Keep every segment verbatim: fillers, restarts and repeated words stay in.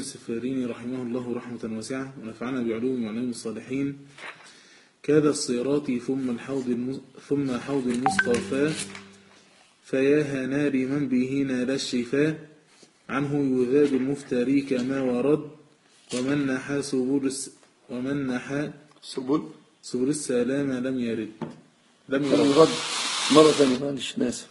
السفاريني رحمه الله رحمة واسعة ونفعنا بعلوم وعلوم الصالحين. كاد الصراط ثم الحوض المص... ثم حوض المصطفى فيا هنا لمن به نال الشفاء عنه يذاب المفتري كما ورد ومن نحى سبل الس... ومن نحى سبل سبل السلام لم يرد لم يرد مرة ثانية معلش ناسف.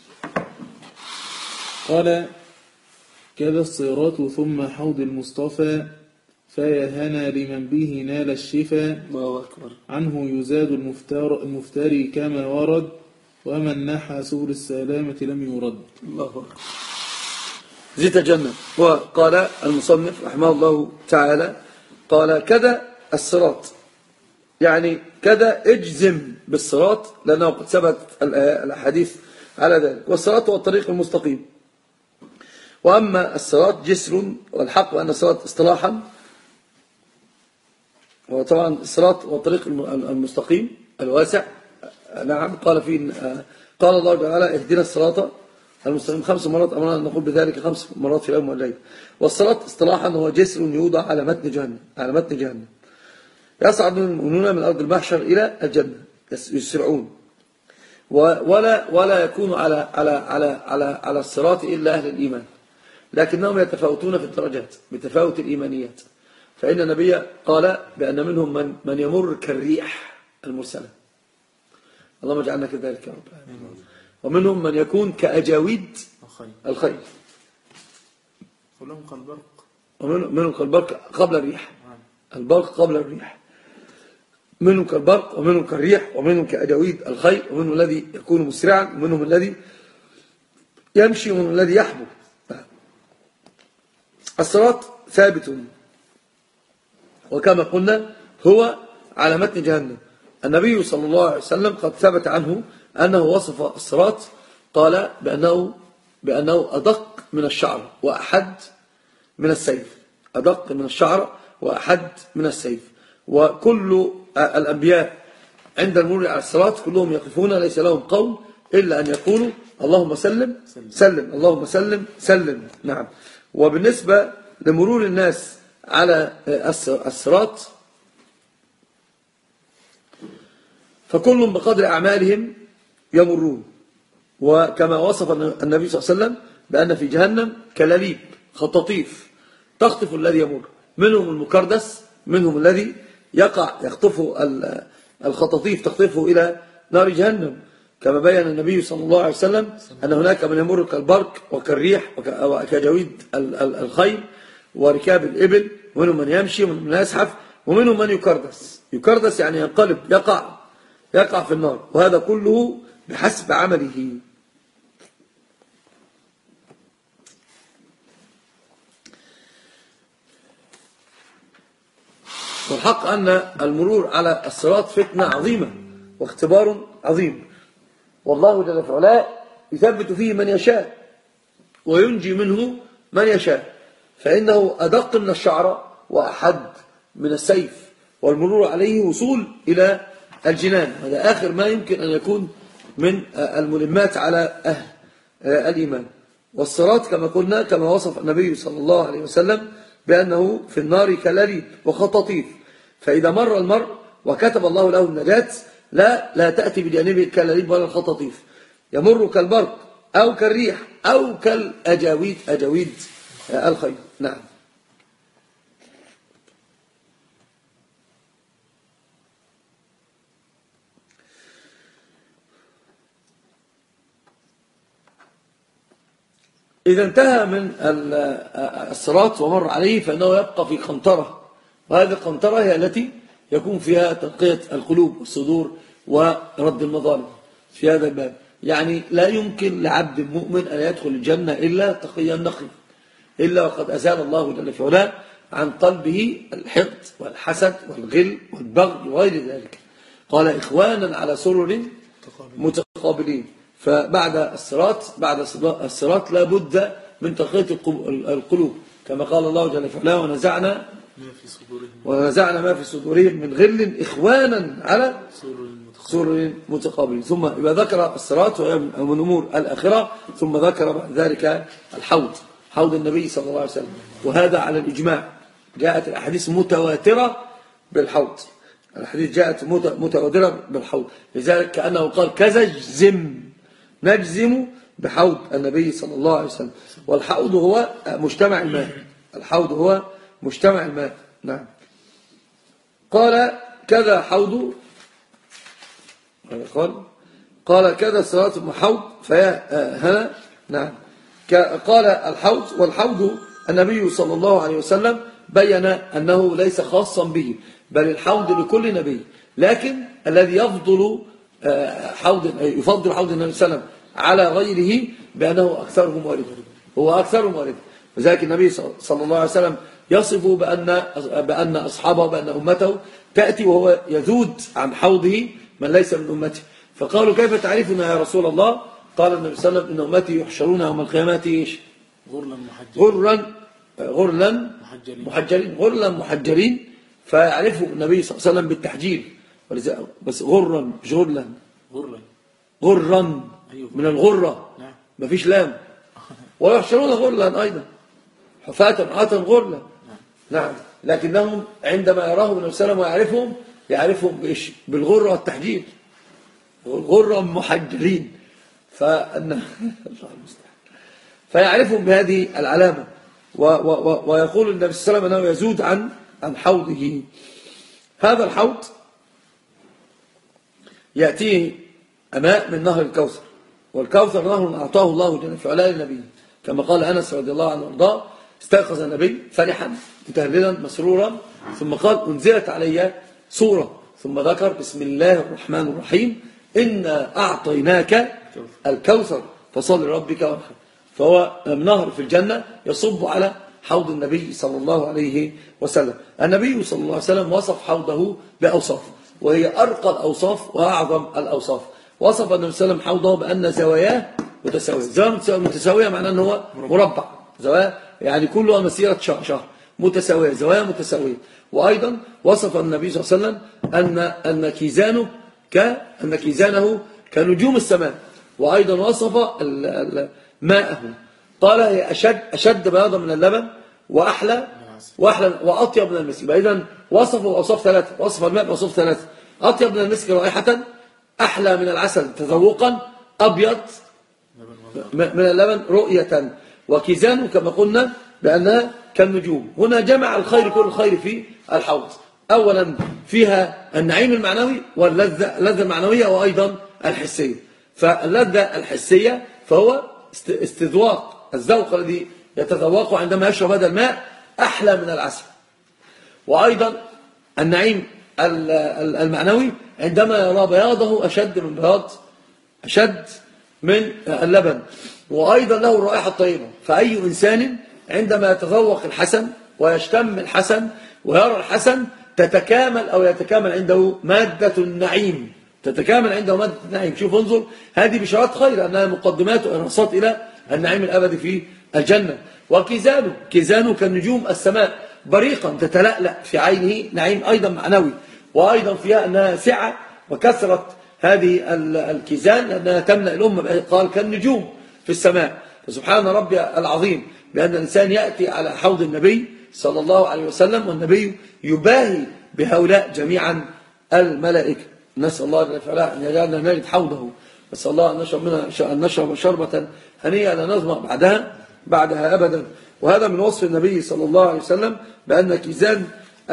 قال كاد الصراط ثم حوض المصطفى فيا هنا لمن به نال الشفاء عنه يزاد المفتر المفتري كما ورد ومن نحى سبل السلامة لم يرد. الله أكبر. زيت الجنة. وقال المصنف رحمه الله تعالى قال كذا الصراط يعني كذا اجزم بالصراط لأنه قد ثبت الحديث على ذلك. والصراط هو الطريق المستقيم. وأما الصراط جسر والحق وأن الصراط اصطلاحا وطبعا الصراط هو الطريق المستقيم الواسع. نعم قال فيه قال الله تعالى اهدنا الصراط المستقيم خمس مرات أمرنا أن نقول بذلك خمس مرات في اليوم والليل. والصراط اصطلاحا هو جسر يوضع على متن جهنم على متن جهنم يصعد المؤمنون من أرض المحشر إلى الجنة يسرعون ولا ولا يكون على على على على على الصراط إلا أهل الإيمان لكنهم يتفاوتون في الدرجات بتفاوت الإيمانيات. فإن النبي قال بأن منهم من من يمر كالريح المرسلة اللهم اجعلنا كذلك يا رب. ومنهم من يكون كأجاويد الخيل ومنهم كالبرق ومنهم كالبرق قبل الريح البرق قبل الريح منهم كالبرق ومنهم كالريح ومنهم كأجاويد الخيل ومنهم الذي يكون مسرعا ومنهم الذي يمشي ومنهم الذي يحبو. الصراط ثابت وكما قلنا هو على متن جهنم. النبي صلى الله عليه وسلم قد ثبت عنه أنه وصف الصراط قال بأنه, بأنه أدق من الشعر وأحد من السيف أدق من الشعر وأحد من السيف. وكل الأنبياء عند المرور على الصراط كلهم يقفون ليس لهم قول إلا أن يقولوا اللهم سلم سلم اللهم سلم سلم. نعم. وبالنسبة لمرور الناس على الصراط فكلهم بقدر أعمالهم يمرون. وكما وصف النبي صلى الله عليه وسلم بأن في جهنم كلاليب خطاطيف تخطف الذي يمر منهم المكردس منهم الذي يقع يخطفه الخطاطيف تخطفه إلى نار جهنم كما بين النبي صلى الله عليه وسلم أن هناك من يمر كالبرق وكالريح وكجويد الخيل وركاب الإبل ومنهم من يمشي ومنهم من يزحف ومنهم من يكردس يكردس يعني ينقلب يقع يقع في النار. وهذا كله بحسب عمله. والحق أن المرور على الصراط فتنة عظيمة واختبار عظيم والله جل في علاه يثبت فيه من يشاء وينجي منه من يشاء فإنه أدق من الشعر وأحد من السيف والمرور عليه وصول إلى الجنان. هذا آخر ما يمكن أن يكون من الملمات على أهل الإيمان. والصراط كما قلنا كما وصف النبي صلى الله عليه وسلم بأنه في النار كلاليب وخطاطيف فإذا مر المرء وكتب الله له النجاة لا لا تأتي بجانبه الكلاليب ولا الخطاطيف يمر كالبرق أو كالريح أو كالأجاويد أجاويد الخيل. نعم. إذا انتهى من الصراط ومر عليه فإنه يبقى في قنطرة وهذه القنطرة هي التي يكون فيها تنقية القلوب والصدور ورد المظالم في هذا الباب. يعني لا يمكن لعبد مؤمن أن يدخل الجنة إلا تقيا نقي إلا وقد أزال الله جل في علاه عن قلبه الحقد والحسد والغل والبغي وغير ذلك. قال إخوانا على سرر متقابلين. فبعد الصراط بعد الصراط لا بد من تقية القلوب كما قال الله جل في علاه ونزعنا ونزعنا ما في صدورهم من غل إخوانا على سرر متقابلين. ثم يبقى ذكر الصراط وهي من أمور الآخرة ثم ذكر بعد ذلك الحوض حوض النبي صلى الله عليه وسلم، وهذا على الإجماع. جاءت الأحاديث متواترة بالحوض، الحديث جاءت متواترة بالحوض، لذلك كأنه قال كذا اجزم، نجزم بحوض النبي صلى الله عليه وسلم. والحوض هو مجتمع الماء، الحوض هو مجتمع الماء. نعم. قال كذا حوض، قال قال كذا صلاة حوض فيا هنا. نعم. قال الحوض، والحوض النبي صلى الله عليه وسلم بين أنه ليس خاصا به، بل الحوض لكل نبي، لكن الذي يفضل حوض يفضل حوض النبي صلى الله عليه وسلم على غيره بأنه أكثرهم واردا، هو أكثرهم واردا. وذلك النبي صلى الله عليه وسلم يصف بأن بأن أصحابه بأن أمته تأتي وهو يذود عن حوضه من ليس من أمته، فقالوا كيف تعرفنا يا رسول الله؟ قال النبي صلى الله عليه وسلم إن أمتي يحشرون يوم القيامة إيش؟ غرلا محجرين غرلا غرلا محجرين غرلا محجرين، فيعرفوا النبي صلى الله عليه وسلم بالتحجير، بس غرا مش غرلا، غرلا غرا من الغرة، ما فيش لام. ويحشرون غرلا أيضا حفاة عاتا غرلا. نعم. لكنهم عندما يراهم النبي صلى الله عليه وسلم ويعرفهم يعرفهم بإيش؟ بالغرة والتحجير، غرا محجرين، فأن فيعرفهم بهذه العلامة. و و و ويقول النبي صلى الله عليه وسلم أنه يزود عن عن حوضه. هذا الحوض يأتيه ماء من نهر الكوثر، والكوثر نهر أعطاه الله جل وعلا للنبي، كما قال أنس رضي الله عنه وارضاه: استيقظ النبي فرحا متهللا مسرورا، ثم قال: أنزلت علي سورة، ثم ذكر: بسم الله الرحمن الرحيم، إنا أعطيناك الكوثر فصل لربك وانحر. فهو نهر في الجنة يصب على حوض النبي صلى الله عليه وسلم. النبي صلى الله عليه وسلم وصف حوضه بأوصاف، وهي أرقى الأوصاف وأعظم الأوصاف. وصف النبي صلى الله عليه وسلم حوضه بأن زواياه متساوية. زوايا متساوية معناه أنه هو مربع، زوايا يعني كلها مسيرة شهر شهر متساوية، زوايا متساوية. وأيضا وصف النبي صلى الله عليه وسلم أن أن كيزانه كأن كيزانه كنجوم السماء. وأيضا وصف ماءه، قال: هي أشد أشد بياضا من اللبن وأحلى وأحلى وأطيب من المسك. إذن وصفه أوصاف ثلاثة، وصف الماء بأوصاف ثلاثة: أطيب من المسك رائحة، أحلى من العسل تذوقا، أبيض من اللبن رؤية. وكيزانه كما قلنا بأنها كالنجوم. هنا جمع الخير كل الخير في الحوض. أولا فيها النعيم المعنوي واللذة اللذة المعنوية وأيضا الحسية. فاللذة الحسية فهو استذواق، الذوق الذي يتذوقه عندما يشرب هذا الماء أحلى من العسل. وأيضا النعيم المعنوي عندما يرى بياضه أشد من بياض أشد من اللبن. وأيضا له الرائحة الطيبة. فأي إنسان عندما يتذوق الحسن ويشتم الحسن ويرى الحسن تتكامل أو يتكامل عنده مادة النعيم، تتكامل عنده مادة النعيم. شوف انظر، هذه بشارات خير أنها مقدمات وإرهاصات إلى النعيم الأبدي في الجنة. وكيزانه كيزانه كالنجوم السماء بريقا تتلألأ في عينه، نعيم أيضا معنوي. وأيضا فيها أنها سعة وكثرة هذه الكيزان لأنها تملأ الأمة، قال كالنجوم في السماء. فسبحان ربي العظيم بأن الإنسان يأتي على حوض النبي صلى الله عليه وسلم والنبي يباهي بهؤلاء جميعا الملائكة. نسأل الله أن يجعلنا نجد حوضه، نسأل الله أن نشرب منها أن نشرب شربة هنيئة لا نظمأ بعدها بعدها أبدا. وهذا من وصف النبي صلى الله عليه وسلم بأن كيزان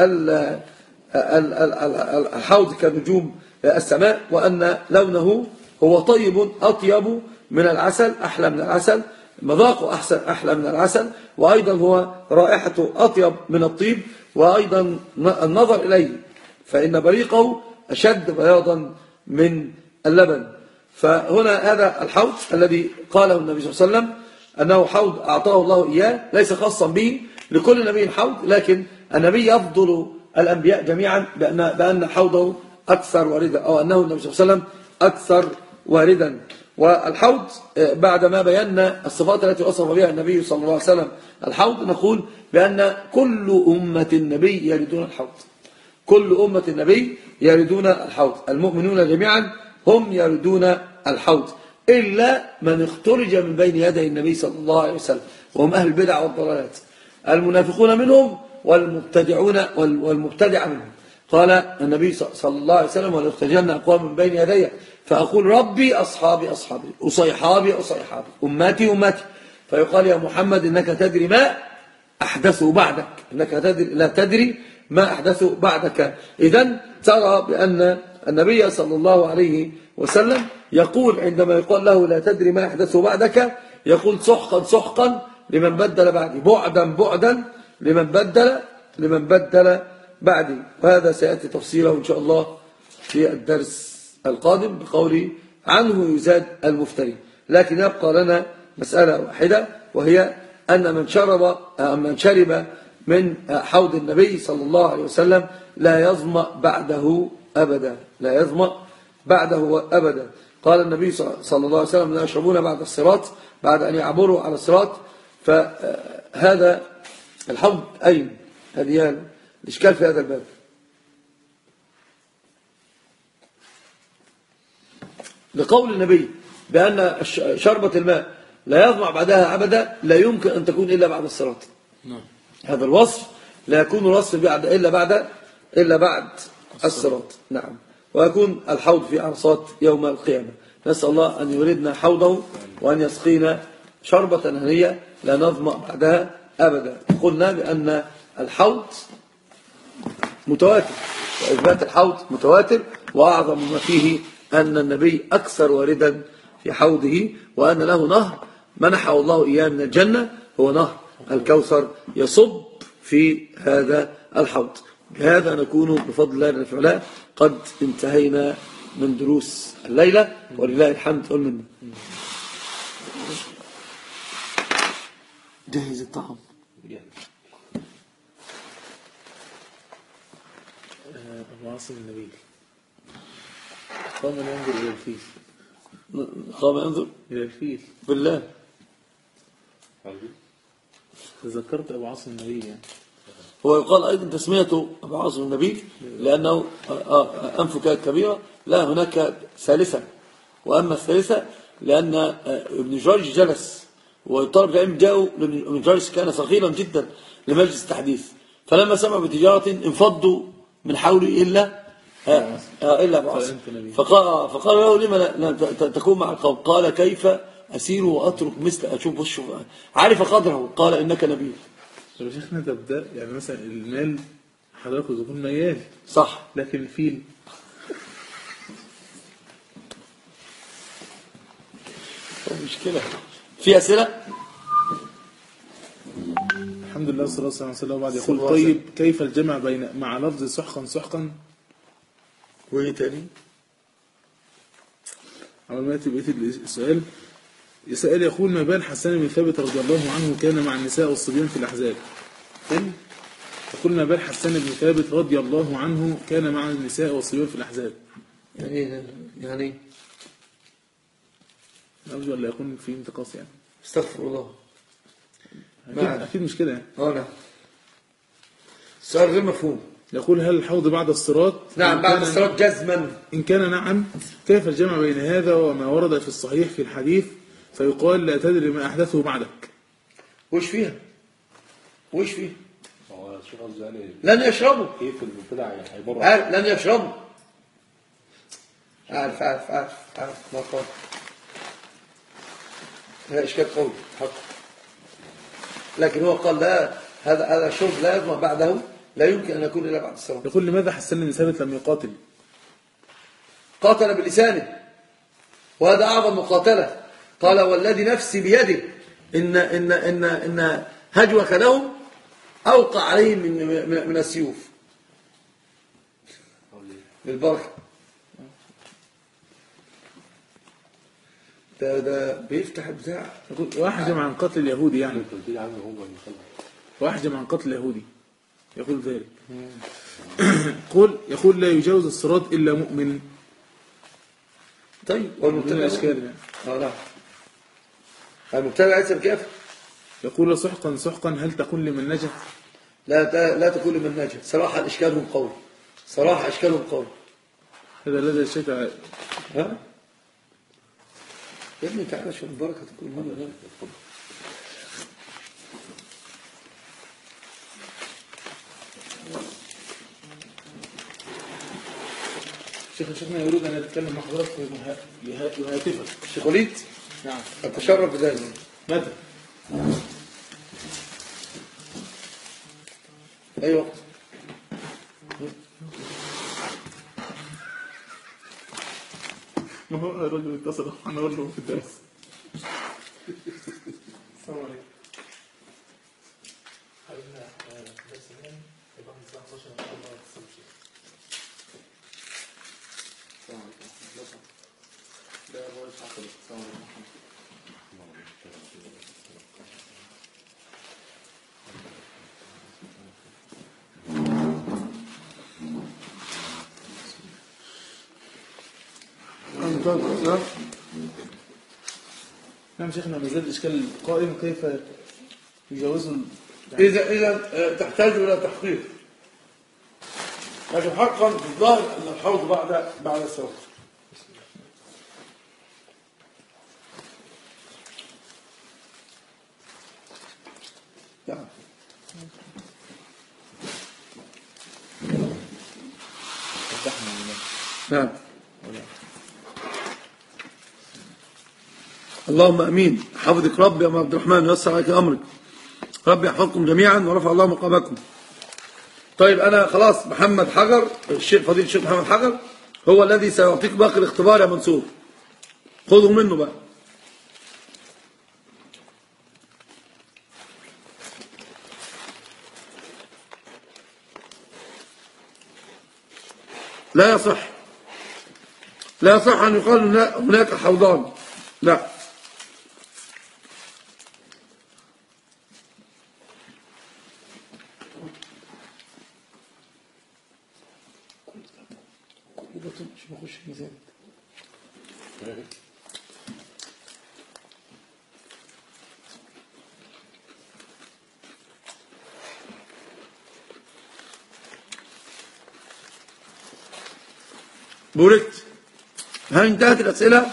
الحوض كنجوم السماء، وأن لونه هو طيب أطيب من العسل، أحلى من العسل، مذاقه أحسن أحلى من العسل. وأيضا هو رائحته أطيب من الطيب. وأيضا النظر إليه فإن بريقه أشد بياضا من اللبن. فهنا هذا الحوض الذي قاله النبي صلى الله عليه وسلم أنه حوض أعطاه الله إياه، ليس خاصا به، لكل نبي حوض، لكن النبي يفضل الأنبياء جميعا بأن, بأن حوضه أكثر واردا، أو أنه النبي صلى الله عليه وسلم أكثر واردا. والحوض بعدما بينا الصفات التي وصف بها النبي صلى الله عليه وسلم الحوض، نقول بأن كل أمة النبي يردون الحوض، كل أمة النبي يردون الحوض، المؤمنون جميعا هم يردون الحوض إلا من اخترج من بين يدي النبي صلى الله عليه وسلم. وهم أهل البدع والضلالات، المنافقون منهم والمبتدعون والمبتدع منهم. قال النبي صلى الله عليه وسلم: وليختجلن أقوام من بين يدي فأقول ربي أصحابي أصحابي أصيحابي أصيحابي أمتي أمتي، فيقال يا محمد إنك تدري ما أحدثوا بعدك، إنك تدري لا تدري ما أحدثوا بعدك. إذن ترى بأن النبي صلى الله عليه وسلم يقول عندما يقال له لا تدري ما أحدثوا بعدك، يقول سحقا سحقا لمن بدل بعدي، بعدا بعدا لمن بدل لمن بدل بعدي. وهذا سيأتي تفصيله إن شاء الله في الدرس القادم بقول عنه يزاد المفتري. لكن يبقى لنا مسألة واحدة، وهي أن من شرب من شرب من حوض النبي صلى الله عليه وسلم لا يظمأ بعده أبدا، لا يظمأ بعده أبدا. قال النبي صلى الله عليه وسلم: لا يشربون بعد الصراط، بعد أن يعبروا على الصراط. فهذا الحوض أين؟ هذه الإشكال في هذا الباب. لقول النبي بأن شربة الماء لا يظمأ بعدها أبدا لا يمكن أن تكون إلا بعد الصراط. نعم. هذا الوصف لا يكون الوصف بعد إلا بعد إلا بعد الصراط. نعم. ويكون الحوض في عرصات يوم القيامة. نسأل الله أن يردنا حوضه وأن يسقينا شربة هنية لا نظمأ بعدها أبدا. قلنا بأن الحوض متواتر، وإثبات الحوض متواتر، وأعظم ما فيه أن النبي أكثر واردا في حوضه، وأن له نهر منحه الله إياه من الجنة، هو نهر الكوثر يصب في هذا الحوض. بهذا نكون بفضل الله الفعلاء قد انتهينا من دروس الليلة، ولله الحمد والمنة. جهز الطعام. أبو عاصم النبيل قام ينظر إلى الفيل. قام ينظر إلى الفيل بالله. تذكرت أبو عاصم النبيل يعني. هو يقال أيضا تسميته أبو عاصم النبيل لأنه أنفه كانت كبيرة. لا، هناك ثالثة، وأما الثالثة لأن ابن جريج جلس، وطلب العلم جاءوا. ابن جريج كان صغيرا جدا لمجلس التحديث، فلما سمع بتجارة انفضوا من حوله إلا إلا أبو عاصم، فقال, فقال له: لما تكون مع القوم؟ قال: كيف أسير وأترك مثل أشوف وشه؟ عارف قدره. قال: إنك نبي. طب شيخنا تبدأ يعني مثلا المال حضرتك تكون ميال صح، لكن الفيل مشكلة. في أسئلة؟ الحمد لله والصلاة والسلام على رسول الله. بعد يقول: طيب كيف الجمع بين مع لفظ سحقا سحقا وإيه تاني؟ أول ما يأتي بقية السؤال يسأل يقول: ما بال حسان بن ثابت رضي الله عنه كان مع النساء والصبيان في الأحزاب؟ يقول: ما بال حسان بن ثابت رضي الله عنه كان مع النساء والصبيان في الأحزاب؟ يعني يعني أرجو أن لا يكون في انتقاص يعني. استغفر الله. أكيد, أكيد مش كده يعني. اه نعم. السؤال غير مفهوم. يقول: هل الحوض بعد الصراط؟ نعم بعد الصراط جزما. إن كان نعم، كيف الجمع بين هذا وما ورد في الصحيح في الحديث فيقال: لا تدري ما أحدثه بعدك؟ وش فيها؟ وش فيها؟ لن يشربوا. كيف البدع هيبرر؟ عارف لن يشربوا. عارف عارف عارف عارف ما قال. هذا إشكال قوي حق. لكن هو قال: لا، هذا هذا الشرب لا يضمن بعده، لا يمكن أن يكون إلا بعد الصلاة. يقول: لماذا حسان بن ثابت لم يقاتل؟ قاتل بلسانه، وهذا أعظم مقاتلة. قال: والذي نفسي بيده إن إن إن إن هجوك لهم أوقع عليهم من من, من السيوف. بالبركة. ده ده بيفتح بتاع. وأحجم عن قتل اليهودي يعني. وأحجم عن قتل اليهودي يقول ذلك. قل يقول: لا يجاوز الصراط إلا مؤمن. طيب والمبتدع أشكال اه لا المبتدع ليس بكافر. يقول: سحقا سحقا هل تكون لمن نجا؟ لا لا تكون لمن نجا. صراحة إشكالهم قوي، صراحة إشكالهم قوي. هذا الذي الشيخ ها يا ابني تعالى شوف البركة تكون هنا. شيخ شيخنا يريد أن يتكلم مع حضرتك يهاتفك. الشيخ وليد نعم. أتشرف بذلك. متى؟ أي وقت؟ ما هو الرجل اتصل أنا أقول له في الدرس. السلام عليكم. نعم شيخنا ما زال الإشكال قائم كيف يجوزوا إذا إذا تحتاج إلى تحقيق، لكن حقا في الظاهر أن الحوض بعد بعد السوق. نعم. نعم. اللهم امين. حفظك ربي يا ام عبد الرحمن ويسر عليك امرك. ربي يحفظكم جميعا ورفع الله مقامكم. طيب انا خلاص محمد حجر، الشيخ فضيل الشيخ محمد حجر هو الذي سيعطيك باقي الاختبار يا منصور. خذوا منه بقى. لا يصح لا يصح ان يقال هناك حوضان، لا. بوركت. هل انتهت الأسئلة؟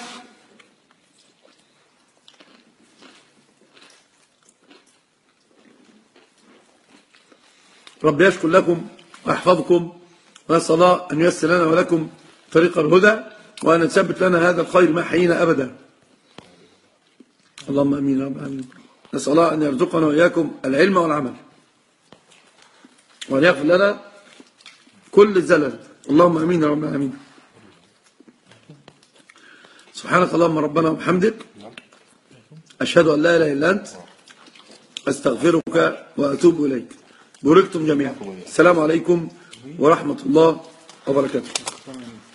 ربي يشكر لكم ويحفظكم ونسأل الله أن ييسر لنا ولكم طريق الهدى وأن يثبت لنا هذا الخير ما حيينا أبدا. اللهم أمين يا رب العالمين. نسأل الله أن يرزقنا وإياكم العلم والعمل وأن يغفر لنا كل الزلل. اللهم أمين يا رب العالمين. سبحانك اللهم ربنا وبحمدك أشهد أن لا إله إلا أنت أستغفرك وأتوب إليك. بوركتم جميعا. السلام عليكم ورحمة الله وبركاته.